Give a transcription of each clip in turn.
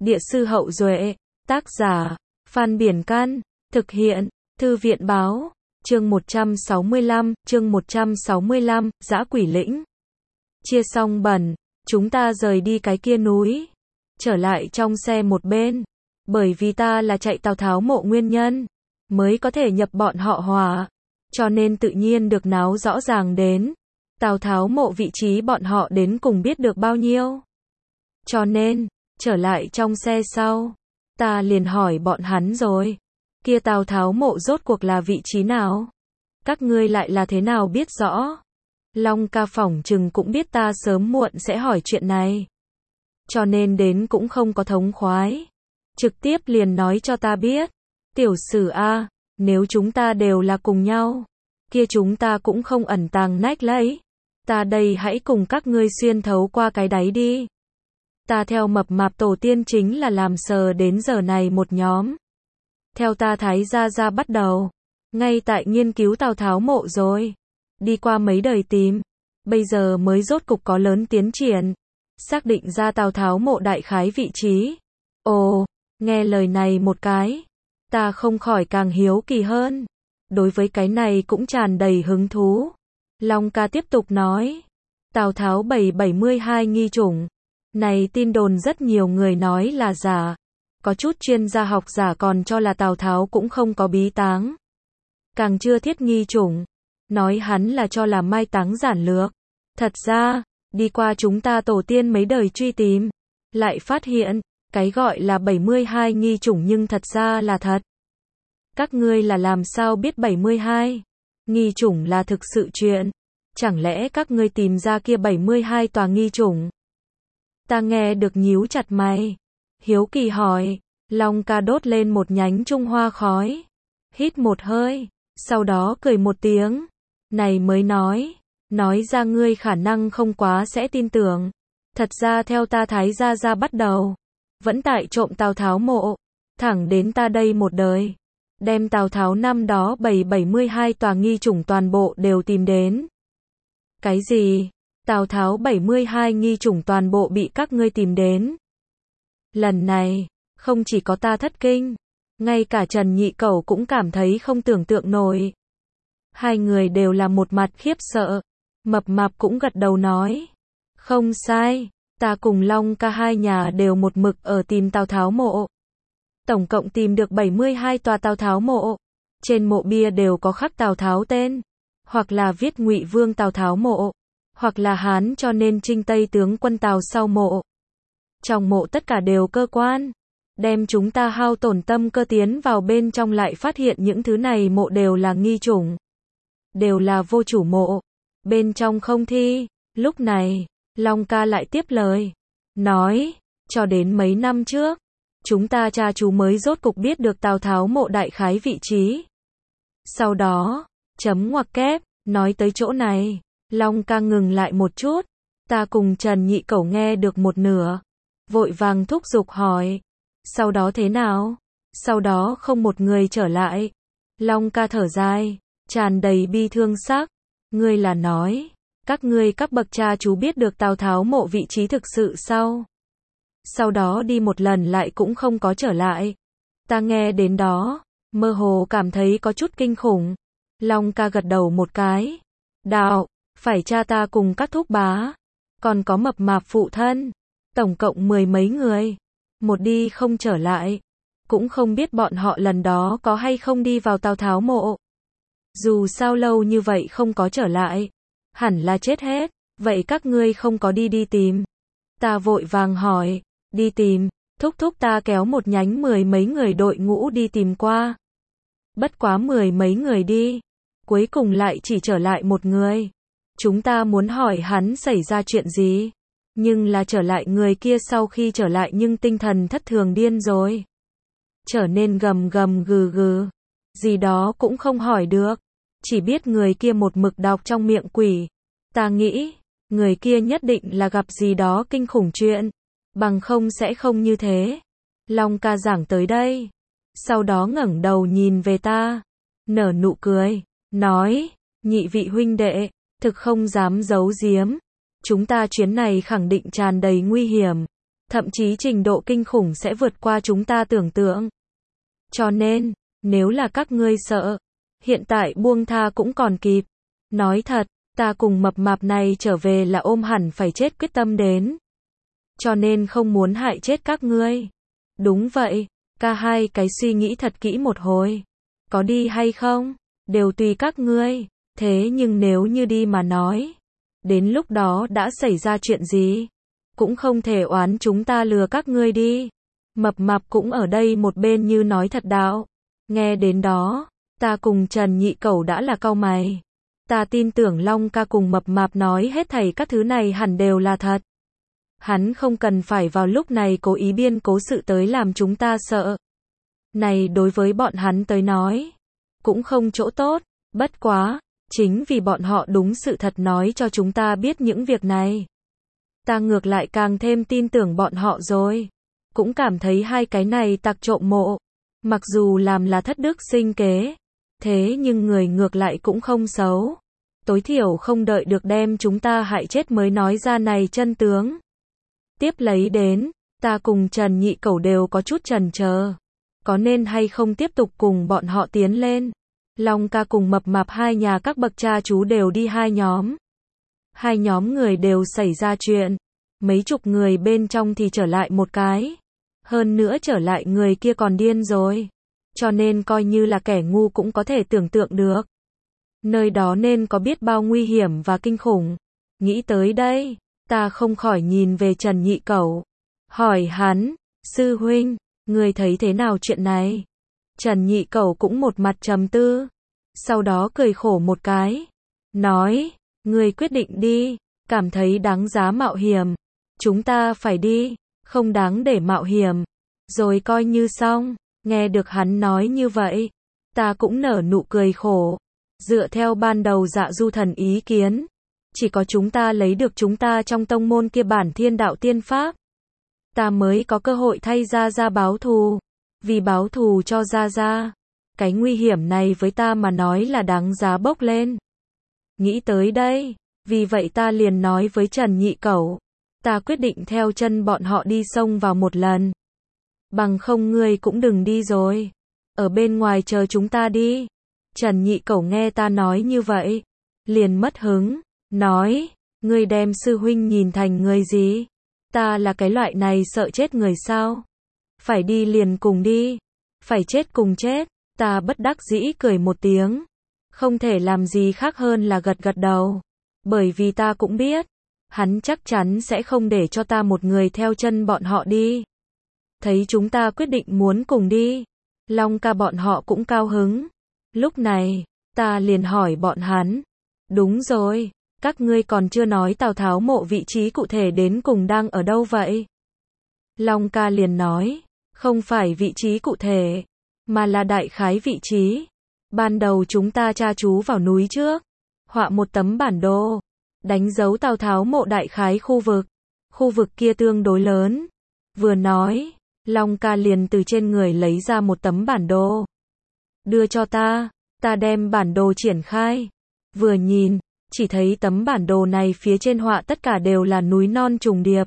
Địa sư Hậu Duệ, tác giả, Phan Biển Can, thực hiện, Thư viện Báo, chương 165, Dã Quỷ Lĩnh. Chia xong bẩn, chúng ta rời đi cái kia núi, trở lại trong xe một bên, bởi vì ta là chạy Tào Tháo mộ nguyên nhân, mới có thể nhập bọn họ hỏa, cho nên tự nhiên được náo rõ ràng đến, Tào Tháo mộ vị trí bọn họ đến cùng biết được bao nhiêu. Cho nên, trở lại trong xe sau, ta liền hỏi bọn hắn rồi, kia Tào Tháo mộ rốt cuộc là vị trí nào? Các ngươi lại là thế nào biết rõ? Long ca phỏng chừng cũng biết ta sớm muộn sẽ hỏi chuyện này, cho nên đến cũng không có thống khoái, trực tiếp liền nói cho ta biết. Tiểu Sử a, nếu chúng ta đều là cùng nhau, kia chúng ta cũng không ẩn tàng nách lấy. Ta đây hãy cùng các ngươi xuyên thấu qua cái đáy đi. Ta theo mập mạp tổ tiên chính là làm sờ đến giờ này một nhóm. Theo ta Thái gia bắt đầu, ngay tại nghiên cứu Tào Tháo mộ rồi. Đi qua mấy đời tìm, bây giờ mới rốt cục có lớn tiến triển, xác định ra Tào Tháo mộ đại khái vị trí. Ồ, nghe lời này một cái, ta không khỏi càng hiếu kỳ hơn. Đối với cái này cũng tràn đầy hứng thú. Long ca tiếp tục nói, Tào Tháo 772 nghi chủng. Này tin đồn rất nhiều người nói là giả. Có chút chuyên gia học giả còn cho là Tào Tháo cũng không có bí táng. Càng chưa thiết nghi chủng. Nói hắn là cho là mai táng giản lược. Thật ra, đi qua chúng ta tổ tiên mấy đời truy tìm, lại phát hiện, cái gọi là 72 nghi chủng nhưng thật ra là thật. Các ngươi là làm sao biết 72? Nghi chủng là thực sự chuyện. Chẳng lẽ các ngươi tìm ra kia 72 tòa nghi chủng? Ta nghe được nhíu chặt mày. Hiếu kỳ hỏi. Long ca đốt lên một nhánh Trung Hoa khói. Hít một hơi. Sau đó cười một tiếng. Này mới nói ra ngươi khả năng không quá sẽ tin tưởng. Thật ra theo ta Thái gia bắt đầu, vẫn tại trộm Tào Tháo mộ, thẳng đến ta đây một đời, đem Tào Tháo năm đó 772 tòa nghi chủng toàn bộ đều tìm đến. Cái gì? Tào Tháo 72 nghi chủng toàn bộ bị các ngươi tìm đến? Lần này, không chỉ có ta thất kinh, ngay cả Trần Nhị Cẩu cũng cảm thấy không tưởng tượng nổi. Hai người đều là một mặt khiếp sợ. Mập mạp cũng gật đầu nói, không sai, ta cùng Long ca hai nhà đều một mực ở tìm Tào Tháo mộ. Tổng cộng tìm được 72 tòa Tào Tháo mộ. Trên mộ bia đều có khắc Tào Tháo tên, hoặc là viết Ngụy Vương Tào Tháo mộ, hoặc là Hán cho nên Trinh Tây tướng quân Tào sau mộ. Trong mộ tất cả đều cơ quan. Đem chúng ta hao tổn tâm cơ tiến vào bên trong lại phát hiện những thứ này mộ đều là nghi chủng, đều là vô chủ mộ, bên trong không thi. Lúc này, Long ca lại tiếp lời, nói, cho đến mấy năm trước, chúng ta cha chú mới rốt cục biết được Tào Tháo mộ đại khái vị trí. Sau đó, chấm ngoặc kép, nói tới chỗ này, Long ca ngừng lại một chút, ta cùng Trần Nhị Cẩu nghe được một nửa, vội vàng thúc giục hỏi, sau đó thế nào? Sau đó không một người trở lại. Long ca thở dài, tràn đầy bi thương sắc, ngươi là nói, các ngươi các bậc cha chú biết được Tào Tháo mộ vị trí thực sự sao? Sau đó đi một lần lại cũng không có trở lại. Ta nghe đến đó, mơ hồ cảm thấy có chút kinh khủng. Long ca gật đầu một cái. Đạo, phải cha ta cùng các thúc bá, còn có mập mạp phụ thân, tổng cộng 10 mấy người, một đi không trở lại. Cũng không biết bọn họ lần đó có hay không đi vào Tào Tháo mộ. Dù sao lâu như vậy không có trở lại, hẳn là chết hết. Vậy các ngươi không có đi tìm? Ta vội vàng hỏi, đi tìm, thúc ta kéo một nhánh 10 mấy người đội ngũ đi tìm qua. Bất quá 10 mấy người đi, cuối cùng lại chỉ trở lại một người. Chúng ta muốn hỏi hắn xảy ra chuyện gì, nhưng là trở lại người kia sau khi trở lại nhưng tinh thần thất thường điên rồi. Trở nên gầm gầm gừ gừ, gì đó cũng không hỏi được, chỉ biết người kia một mực đọc trong miệng quỷ. Ta nghĩ, người kia nhất định là gặp gì đó kinh khủng chuyện, bằng không sẽ không như thế. Long ca giảng tới đây, sau đó ngẩng đầu nhìn về ta, nở nụ cười, nói, nhị vị huynh đệ, thực không dám giấu giếm, chúng ta chuyến này khẳng định tràn đầy nguy hiểm, thậm chí trình độ kinh khủng sẽ vượt qua chúng ta tưởng tượng. Cho nên, nếu là các ngươi sợ, hiện tại buông tha cũng còn kịp. Nói thật, ta cùng mập mạp này trở về là ôm hẳn phải chết quyết tâm đến. Cho nên không muốn hại chết các ngươi. Đúng vậy, cả hai cái suy nghĩ thật kỹ một hồi. Có đi hay không, đều tùy các ngươi. Thế nhưng nếu như đi mà nói, đến lúc đó đã xảy ra chuyện gì, cũng không thể oán chúng ta lừa các ngươi đi. Mập mạp cũng ở đây một bên như nói thật đạo. Nghe đến đó, ta cùng Trần Nhị Cẩu đã là cau mày. Ta tin tưởng Long ca cùng mập mạp nói hết thảy các thứ này hẳn đều là thật. Hắn không cần phải vào lúc này cố ý biên cố sự tới làm chúng ta sợ. Này đối với bọn hắn tới nói, cũng không chỗ tốt, bất quá, chính vì bọn họ đúng sự thật nói cho chúng ta biết những việc này. Ta ngược lại càng thêm tin tưởng bọn họ rồi. Cũng cảm thấy hai cái này tặc trộm mộ. Mặc dù làm là thất đức sinh kế, thế nhưng người ngược lại cũng không xấu. Tối thiểu không đợi được đem chúng ta hại chết mới nói ra này chân tướng. Tiếp lấy đến, ta cùng Trần Nhị Cẩu đều có chút chần chờ. Có nên hay không tiếp tục cùng bọn họ tiến lên. Long ca cùng mập mạp hai nhà các bậc cha chú đều đi hai nhóm. Hai nhóm người đều xảy ra chuyện. Mấy chục người bên trong thì trở lại một cái. Hơn nữa trở lại người kia còn điên rồi. Cho nên coi như là kẻ ngu cũng có thể tưởng tượng được. Nơi đó nên có biết bao nguy hiểm và kinh khủng. Nghĩ tới đây, ta không khỏi nhìn về Trần Nhị Cẩu. Hỏi hắn, sư huynh, người thấy thế nào chuyện này? Trần Nhị Cẩu cũng một mặt trầm tư. Sau đó cười khổ một cái. Nói, người quyết định đi, cảm thấy đáng giá mạo hiểm. Chúng ta phải đi, không đáng để mạo hiểm. Rồi coi như xong. Nghe được hắn nói như vậy, ta cũng nở nụ cười khổ. Dựa theo ban đầu Dạ Du Thần ý kiến, chỉ có chúng ta lấy được chúng ta trong tông môn kia bản thiên đạo tiên pháp, ta mới có cơ hội thay Gia Gia báo thù. Vì báo thù cho Gia Gia, cái nguy hiểm này với ta mà nói là đáng giá bốc lên. Nghĩ tới đây, vì vậy ta liền nói với Trần Nhị Cẩu, ta quyết định theo chân bọn họ đi xông vào một lần. Bằng không ngươi cũng đừng đi rồi. Ở bên ngoài chờ chúng ta đi. Trần Nhị Cẩu nghe ta nói như vậy, liền mất hứng, nói, ngươi đem sư huynh nhìn thành người gì? Ta là cái loại này sợ chết người sao? Phải đi liền cùng đi, phải chết cùng chết. Ta bất đắc dĩ cười một tiếng, không thể làm gì khác hơn là gật gật đầu, bởi vì ta cũng biết, hắn chắc chắn sẽ không để cho ta một người theo chân bọn họ đi. Thấy chúng ta quyết định muốn cùng đi, Long ca bọn họ cũng cao hứng. Lúc này, ta liền hỏi bọn hắn, đúng rồi, các ngươi còn chưa nói Tào Tháo mộ vị trí cụ thể đến cùng đang ở đâu vậy? Long ca liền nói, không phải vị trí cụ thể, mà là đại khái vị trí. Ban đầu chúng ta tra chú vào núi trước, họa một tấm bản đồ, đánh dấu Tào Tháo mộ đại khái khu vực kia tương đối lớn. Vừa nói, Long ca liền từ trên người lấy ra một tấm bản đồ. Đưa cho ta đem bản đồ triển khai. Vừa nhìn, chỉ thấy tấm bản đồ này phía trên họa tất cả đều là núi non trùng điệp.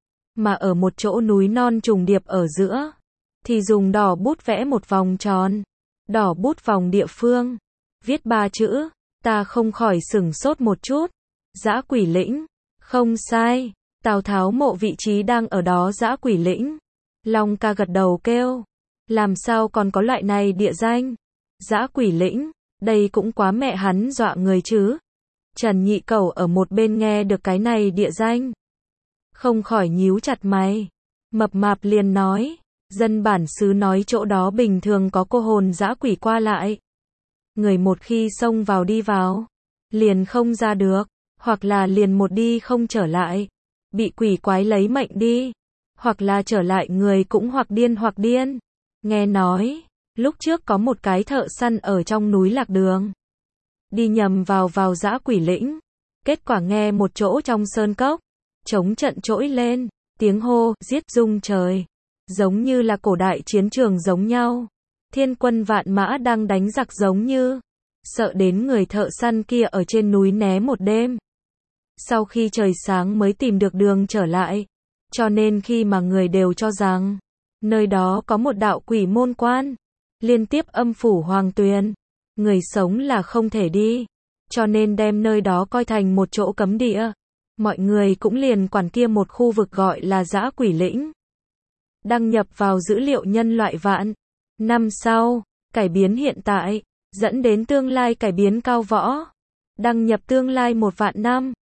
Mà ở một chỗ núi non trùng điệp ở giữa, thì dùng đỏ bút vẽ một vòng tròn. Đỏ bút vòng địa phương, viết 3 chữ, ta không khỏi sửng sốt một chút. Dã Quỷ Lĩnh, không sai, Tào Tháo mộ vị trí đang ở đó Dã Quỷ Lĩnh. Long ca gật đầu kêu, làm sao còn có loại này địa danh? Dã Quỷ Lĩnh, đây cũng quá mẹ hắn dọa người chứ. Trần Nhị Cẩu ở một bên nghe được cái này địa danh, không khỏi nhíu chặt mày. Mập mạp liền nói, dân bản xứ nói chỗ đó bình thường có cô hồn dã quỷ qua lại. Người một khi xông vào đi vào, liền không ra được, hoặc là liền một đi không trở lại, bị quỷ quái lấy mệnh đi, hoặc là trở lại người cũng hoặc điên. Nghe nói, lúc trước có một cái thợ săn ở trong núi lạc đường, đi nhầm vào Dã Quỷ Lĩnh, kết quả nghe một chỗ trong sơn cốc, trống trận trỗi lên, tiếng hô, giết rung trời, giống như là cổ đại chiến trường giống nhau, thiên quân vạn mã đang đánh giặc giống như, sợ đến người thợ săn kia ở trên núi né một đêm. Sau khi trời sáng mới tìm được đường trở lại, Cho nên khi mà người đều cho rằng nơi đó có một đạo quỷ môn quan, liên tiếp âm phủ hoàng tuyền, người sống là không thể đi, cho nên đem nơi đó coi thành một chỗ cấm địa. Mọi người cũng liền quản kia một khu vực gọi là Dã Quỷ Lĩnh. Đăng nhập vào dữ liệu nhân loại vạn năm sau, cải biến hiện tại, dẫn đến tương lai cải biến cao võ. Đăng nhập tương lai 1 vạn năm.